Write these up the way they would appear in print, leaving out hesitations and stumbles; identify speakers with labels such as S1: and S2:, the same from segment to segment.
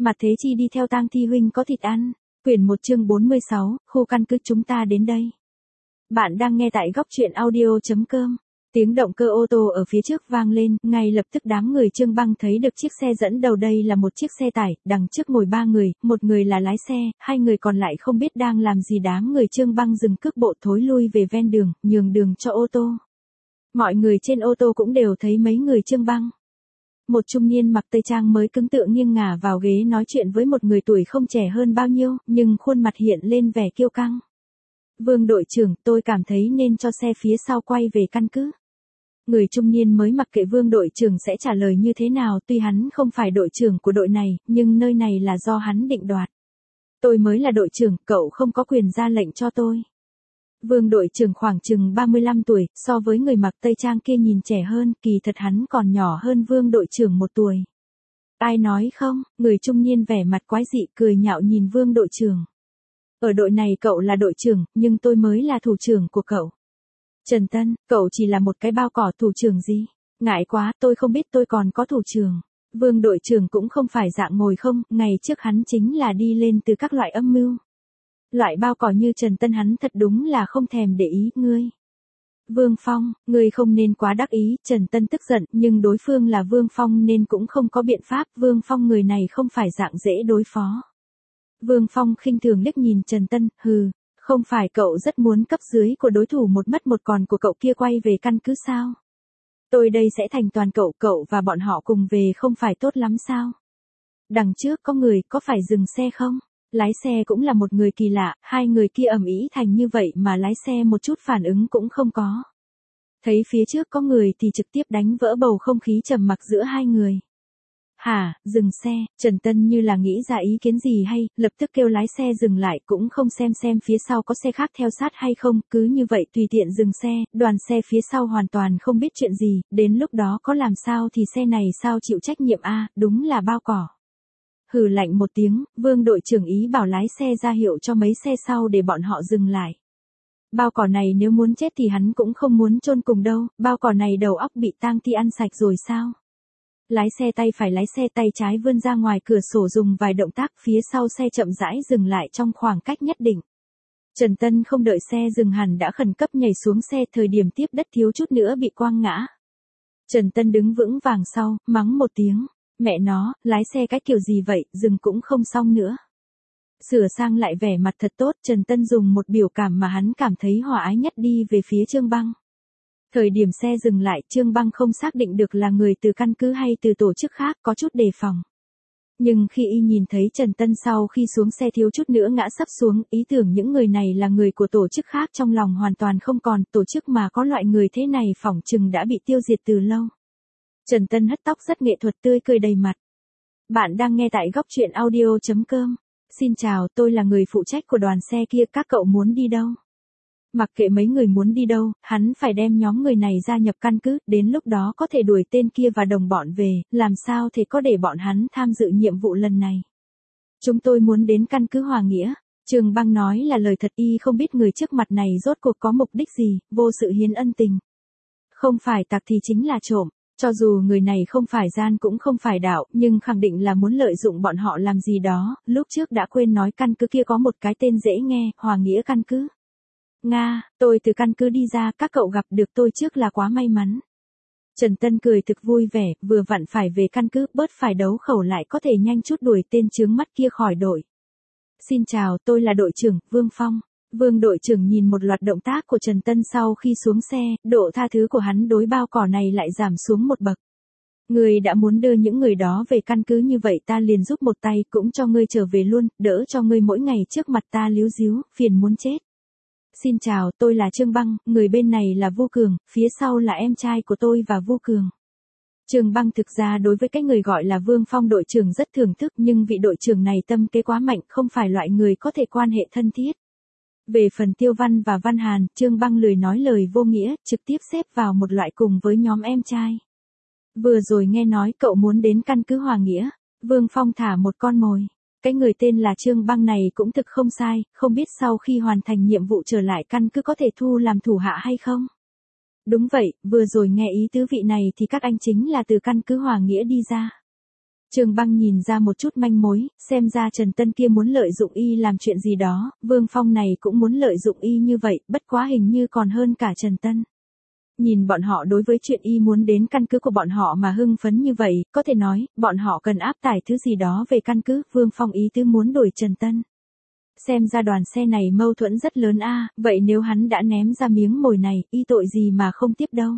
S1: Mặt Thế Chi đi theo Tang Thi huynh có thịt ăn. Quyển 1 chương 46, khu căn cứ chúng ta đến đây. Bạn đang nghe tại góc truyện audio.com. Tiếng động cơ ô tô ở phía trước vang lên, ngay lập tức đám người Trương Băng thấy được chiếc xe dẫn đầu. Đây là một chiếc xe tải, đằng trước ngồi 3 người, một người là lái xe, 2 người còn lại không biết đang làm gì. Đám người Trương Băng dừng cước bộ thối lui về ven đường, nhường đường cho ô tô. Mọi người trên ô tô cũng đều thấy mấy người Trương Băng. Một trung niên mặc tây trang mới cứng tựa nghiêng ngả vào ghế nói chuyện với một người tuổi không trẻ hơn bao nhiêu, nhưng khuôn mặt hiện lên vẻ kiêu căng. Vương đội trưởng, tôi cảm thấy nên cho xe phía sau quay về căn cứ. Người trung niên mới mặc kệ vương đội trưởng sẽ trả lời như thế nào, tuy hắn không phải đội trưởng của đội này, nhưng nơi này là do hắn định đoạt. Tôi mới là đội trưởng, cậu không có quyền ra lệnh cho tôi. Vương đội trưởng khoảng chừng 35 tuổi, so với người mặc tây trang kia nhìn trẻ hơn, kỳ thật hắn còn nhỏ hơn vương đội trưởng 1 tuổi. Ai nói không, người trung niên vẻ mặt quái dị cười nhạo nhìn vương đội trưởng. Ở đội này cậu là đội trưởng, nhưng tôi mới là thủ trưởng của cậu. Trần Tân, cậu chỉ là một cái bao cỏ, thủ trưởng gì? Ngại quá, tôi không biết tôi còn có thủ trưởng. Vương đội trưởng cũng không phải dạng ngồi không, ngày trước hắn chính là đi lên từ các loại âm mưu. Loại bao cỏ như Trần Tân hắn thật đúng là không thèm để ý, ngươi. Vương Phong, ngươi không nên quá đắc ý, Trần Tân tức giận, nhưng đối phương là Vương Phong nên cũng không có biện pháp, Vương Phong người này không phải dạng dễ đối phó. Vương Phong khinh thường liếc nhìn Trần Tân, hừ, không phải cậu rất muốn cấp dưới của đối thủ một mất một còn của cậu kia quay về căn cứ sao? Tôi đây sẽ thành toàn cậu, cậu và bọn họ cùng về không phải tốt lắm sao? Đằng trước có người, có phải dừng xe không? Lái xe cũng là một người kỳ lạ, 2 người kia ầm ĩ thành như vậy mà lái xe một chút phản ứng cũng không có. Thấy phía trước có người thì trực tiếp đánh vỡ bầu không khí trầm mặc giữa 2 người. Hả, dừng xe, Trần Tân như là nghĩ ra ý kiến gì hay, lập tức kêu lái xe dừng lại cũng không xem phía sau có xe khác theo sát hay không, cứ như vậy tùy tiện dừng xe, đoàn xe phía sau hoàn toàn không biết chuyện gì, đến lúc đó có làm sao thì xe này sao chịu trách nhiệm a, đúng là bao cỏ. Hừ lạnh một tiếng, vương đội trưởng ý bảo lái xe ra hiệu cho mấy xe sau để bọn họ dừng lại. Bao cỏ này nếu muốn chết thì hắn cũng không muốn chôn cùng đâu, bao cỏ này đầu óc bị tang thi ăn sạch rồi sao? Lái xe tay phải lái xe tay trái vươn ra ngoài cửa sổ dùng vài động tác, phía sau xe chậm rãi dừng lại trong khoảng cách nhất định. Trần Tân không đợi xe dừng hẳn đã khẩn cấp nhảy xuống xe, thời điểm tiếp đất thiếu chút nữa bị quăng ngã. Trần Tân đứng vững vàng sau, mắng một tiếng. Mẹ nó, lái xe cái kiểu gì vậy, dừng cũng không xong nữa. Sửa sang lại vẻ mặt thật tốt, Trần Tân dùng một biểu cảm mà hắn cảm thấy hòa ái nhất đi về phía Trương Băng. Thời điểm xe dừng lại, Trương Băng không xác định được là người từ căn cứ hay từ tổ chức khác, có chút đề phòng. Nhưng khi y nhìn thấy Trần Tân sau khi xuống xe thiếu chút nữa ngã sấp xuống, ý tưởng những người này là người của tổ chức khác trong lòng hoàn toàn không còn, tổ chức mà có loại người thế này phỏng chừng đã bị tiêu diệt từ lâu. Trần Tân hất tóc rất nghệ thuật tươi cười đầy mặt. Bạn đang nghe tại góc truyện audio.com. Xin chào, tôi là người phụ trách của đoàn xe kia, các cậu muốn đi đâu? Mặc kệ mấy người muốn đi đâu, hắn phải đem nhóm người này gia nhập căn cứ, đến lúc đó có thể đuổi tên kia và đồng bọn về, làm sao thể có để bọn hắn tham dự nhiệm vụ lần này. Chúng tôi muốn đến căn cứ Hòa Nghĩa. Trương Băng nói là lời thật, y không biết người trước mặt này rốt cuộc có mục đích gì, vô sự hiến ân tình. Không phải tặc thì chính là trộm. Cho dù người này không phải gian cũng không phải đạo, nhưng khẳng định là muốn lợi dụng bọn họ làm gì đó, lúc trước đã quên nói căn cứ kia có một cái tên dễ nghe, Hòa Nghĩa căn cứ. Nga, tôi từ căn cứ đi ra, các cậu gặp được tôi trước là quá may mắn. Trần Tân cười thực vui vẻ, vừa vặn phải về căn cứ, bớt phải đấu khẩu lại có thể nhanh chút đuổi tên chướng mắt kia khỏi đội. Xin chào, tôi là đội trưởng, Vương Phong. Vương đội trưởng nhìn một loạt động tác của Trần Tân sau khi xuống xe, độ tha thứ của hắn đối bao cỏ này lại giảm xuống một bậc. Ngươi đã muốn đưa những người đó về căn cứ như vậy ta liền giúp một tay cũng cho ngươi trở về luôn, đỡ cho ngươi mỗi ngày trước mặt ta líu díu, phiền muốn chết. Xin chào, tôi là Trương Băng, người bên này là Vu Cường, phía sau là em trai của tôi và Vu Cường. Trương Băng thực ra đối với cái người gọi là Vương Phong đội trưởng rất thưởng thức, nhưng vị đội trưởng này tâm kế quá mạnh, không phải loại người có thể quan hệ thân thiết. Về phần Tiêu Văn và Văn Hàn, Trương Băng lười nói lời vô nghĩa, trực tiếp xếp vào một loại cùng với nhóm em trai. Vừa rồi nghe nói cậu muốn đến căn cứ Hòa Nghĩa, Vương Phong thả một con mồi. Cái người tên là Trương Băng này cũng thực không sai, không biết sau khi hoàn thành nhiệm vụ trở lại căn cứ có thể thu làm thủ hạ hay không? Đúng vậy, vừa rồi nghe ý tứ vị này thì các anh chính là từ căn cứ Hòa Nghĩa đi ra. Trương Băng nhìn ra một chút manh mối, xem ra Trần Tân kia muốn lợi dụng y làm chuyện gì đó, Vương Phong này cũng muốn lợi dụng y như vậy, bất quá hình như còn hơn cả Trần Tân. Nhìn bọn họ đối với chuyện y muốn đến căn cứ của bọn họ mà hưng phấn như vậy, có thể nói, bọn họ cần áp tải thứ gì đó về căn cứ, Vương Phong ý tứ muốn đuổi Trần Tân. Xem ra đoàn xe này mâu thuẫn rất lớn a, vậy nếu hắn đã ném ra miếng mồi này, y tội gì mà không tiếp đâu.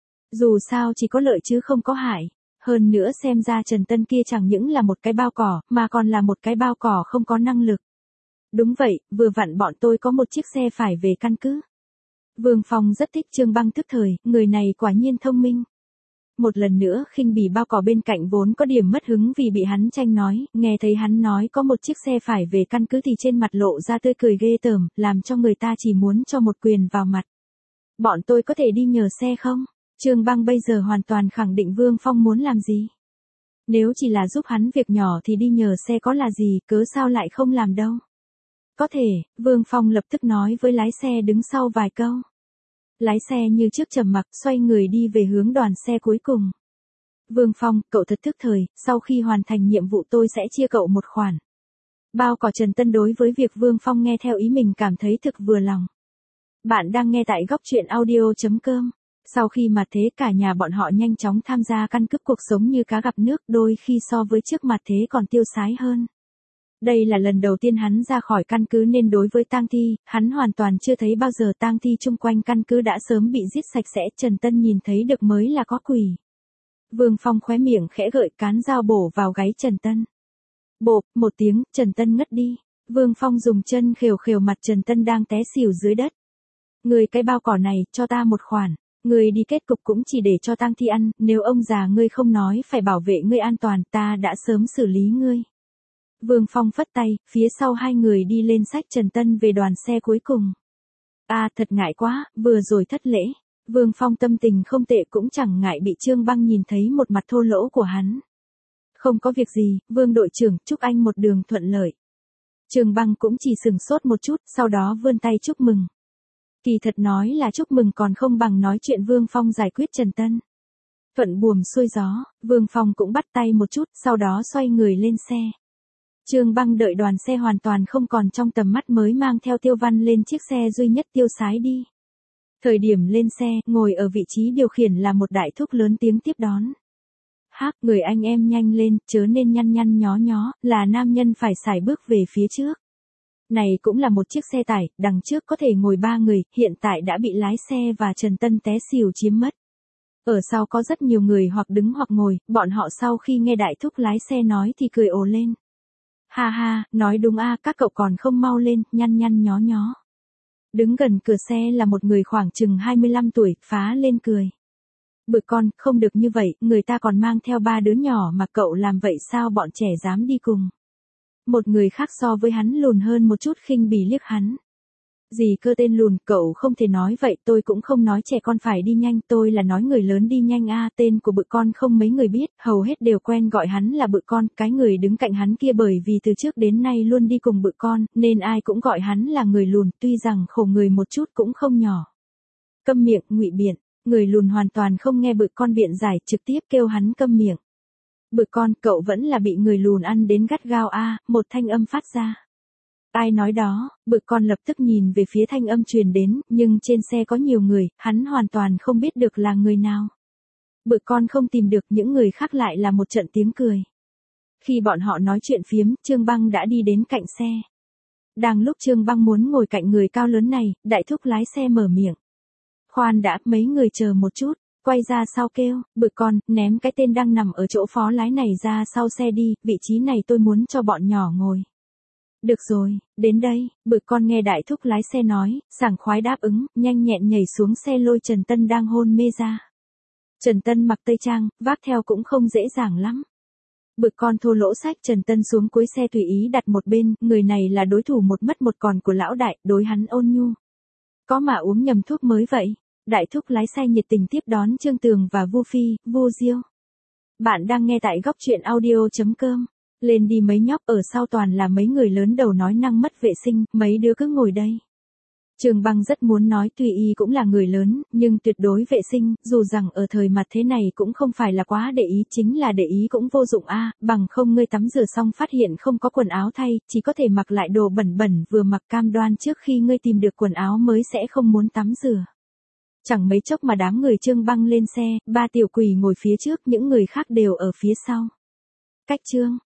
S1: Dù sao chỉ có lợi chứ không có hại. Hơn nữa xem ra Trần Tân kia chẳng những là một cái bao cỏ, mà còn là một cái bao cỏ không có năng lực. Đúng vậy, vừa vặn bọn tôi có một chiếc xe phải về căn cứ. Vương Phong rất thích Trương Băng tức thời, người này quả nhiên thông minh. Một lần nữa khinh bỉ bao cỏ bên cạnh vốn có điểm mất hứng vì bị hắn tranh nói, nghe thấy hắn nói có một chiếc xe phải về căn cứ thì trên mặt lộ ra tươi cười ghê tởm, làm cho người ta chỉ muốn cho một quyền vào mặt. Bọn tôi có thể đi nhờ xe không? Trương Băng bây giờ hoàn toàn khẳng định Vương Phong muốn làm gì. Nếu chỉ là giúp hắn việc nhỏ thì đi nhờ xe có là gì, cớ sao lại không làm đâu. Có thể, Vương Phong lập tức nói với lái xe đứng sau vài câu. Lái xe như trước trầm mặc xoay người đi về hướng đoàn xe cuối cùng. Vương Phong, cậu thật thức thời, sau khi hoàn thành nhiệm vụ tôi sẽ chia cậu một khoản. Bao cỏ Trần Tân đối với việc Vương Phong nghe theo ý mình cảm thấy thực vừa lòng. Bạn đang nghe tại góc truyện audio.com. Sau khi mà thế cả nhà bọn họ nhanh chóng tham gia căn cước cuộc sống như cá gặp nước, đôi khi so với trước mặt thế còn tiêu sái hơn. Đây là lần đầu tiên hắn ra khỏi căn cứ nên đối với tang thi, hắn hoàn toàn chưa thấy bao giờ tang thi chung quanh căn cứ đã sớm bị giết sạch sẽ, Trần Tân nhìn thấy được mới là có quỷ. Vương Phong khóe miệng khẽ gợi cán dao bổ vào gáy Trần Tân. Bộp, một tiếng, Trần Tân ngất đi. Vương Phong dùng chân khều khều mặt Trần Tân đang té xỉu dưới đất. Người cái bao cỏ này, cho ta một khoản. Ngươi đi kết cục cũng chỉ để cho tang thi ăn, nếu ông già ngươi không nói phải bảo vệ ngươi an toàn, ta đã sớm xử lý ngươi. Vương Phong phất tay, phía sau hai người đi lên xách Trần Tân về đoàn xe cuối cùng. Thật ngại quá, vừa rồi thất lễ. Vương Phong tâm tình không tệ cũng chẳng ngại bị Trương Băng nhìn thấy một mặt thô lỗ của hắn. Không có việc gì, Vương đội trưởng, chúc anh một đường thuận lợi. Trương Băng cũng chỉ sừng sốt một chút, sau đó vươn tay chúc mừng. Kỳ thật nói là chúc mừng còn không bằng nói chuyện Vương Phong giải quyết Trần Tân. Thuận buồm xuôi gió, Vương Phong cũng bắt tay một chút, sau đó xoay người lên xe. Trương Băng đợi đoàn xe hoàn toàn không còn trong tầm mắt mới mang theo Tiêu Văn lên chiếc xe duy nhất tiêu sái đi. Thời điểm lên xe, ngồi ở vị trí điều khiển là một đại thúc lớn tiếng tiếp đón. Người anh em nhanh lên, chớ nên nhăn nhăn nhó nhó, là nam nhân phải sải bước về phía trước. Này cũng là một chiếc xe tải, đằng trước có thể ngồi 3 người, hiện tại đã bị lái xe và Trần Tân té xỉu chiếm mất. Ở sau có rất nhiều người hoặc đứng hoặc ngồi, bọn họ sau khi nghe đại thúc lái xe nói thì cười ồ lên. Ha ha, nói đúng các cậu còn không mau lên, nhăn nhăn nhó nhó. Đứng gần cửa xe là một người khoảng chừng 25 tuổi, phá lên cười. Bực con, không được như vậy, người ta còn mang theo 3 đứa nhỏ mà cậu làm vậy sao bọn trẻ dám đi cùng. Một người khác so với hắn lùn hơn một chút khinh bỉ liếc hắn. Gì cơ tên lùn, cậu không thể nói vậy, tôi cũng không nói trẻ con phải đi nhanh, tôi là nói người lớn đi nhanh tên của bự con không mấy người biết, hầu hết đều quen gọi hắn là bự con, cái người đứng cạnh hắn kia bởi vì từ trước đến nay luôn đi cùng bự con, nên ai cũng gọi hắn là người lùn, tuy rằng khổ người một chút cũng không nhỏ. Câm miệng, ngụy biện, người lùn hoàn toàn không nghe bự con biện giải, trực tiếp kêu hắn câm miệng. Bự con, cậu vẫn là bị người lùn ăn đến gắt gao một thanh âm phát ra. Ai nói đó, bự con lập tức nhìn về phía thanh âm truyền đến, nhưng trên xe có nhiều người, hắn hoàn toàn không biết được là người nào. Bự con không tìm được, những người khác lại là một trận tiếng cười. Khi bọn họ nói chuyện phiếm, Trương Băng đã đi đến cạnh xe. Đang lúc Trương Băng muốn ngồi cạnh người cao lớn này, đại thúc lái xe mở miệng. Khoan đã, mấy người chờ một chút. Quay ra sau kêu, bự con, ném cái tên đang nằm ở chỗ phó lái này ra sau xe đi, vị trí này tôi muốn cho bọn nhỏ ngồi. Được rồi, đến đây, bự con nghe đại thúc lái xe nói, sảng khoái đáp ứng, nhanh nhẹn nhảy xuống xe lôi Trần Tân đang hôn mê ra. Trần Tân mặc tây trang, vác theo cũng không dễ dàng lắm. Bự con thô lỗ xách Trần Tân xuống cuối xe tùy ý đặt một bên, người này là đối thủ một mất một còn của lão đại, đối hắn ôn nhu. Có mà uống nhầm thuốc mới vậy. Đại thúc lái xe nhiệt tình tiếp đón Trương Tường và Vu Phi, Vu Diêu. Bạn đang nghe tại góc truyện audio.com. Lên đi mấy nhóc, ở sau toàn là mấy người lớn đầu nói năng mất vệ sinh, mấy đứa cứ ngồi đây. Trương Băng rất muốn nói tuy y cũng là người lớn, nhưng tuyệt đối vệ sinh, dù rằng ở thời mặt thế này cũng không phải là quá để ý, chính là để ý cũng vô dụng a, bằng không ngươi tắm rửa xong phát hiện không có quần áo thay, chỉ có thể mặc lại đồ bẩn bẩn vừa mặc, cam đoan trước khi ngươi tìm được quần áo mới sẽ không muốn tắm rửa. Chẳng mấy chốc mà đám người Trương Băng lên xe, ba tiểu quỷ ngồi phía trước, những người khác đều ở phía sau. Cách Trương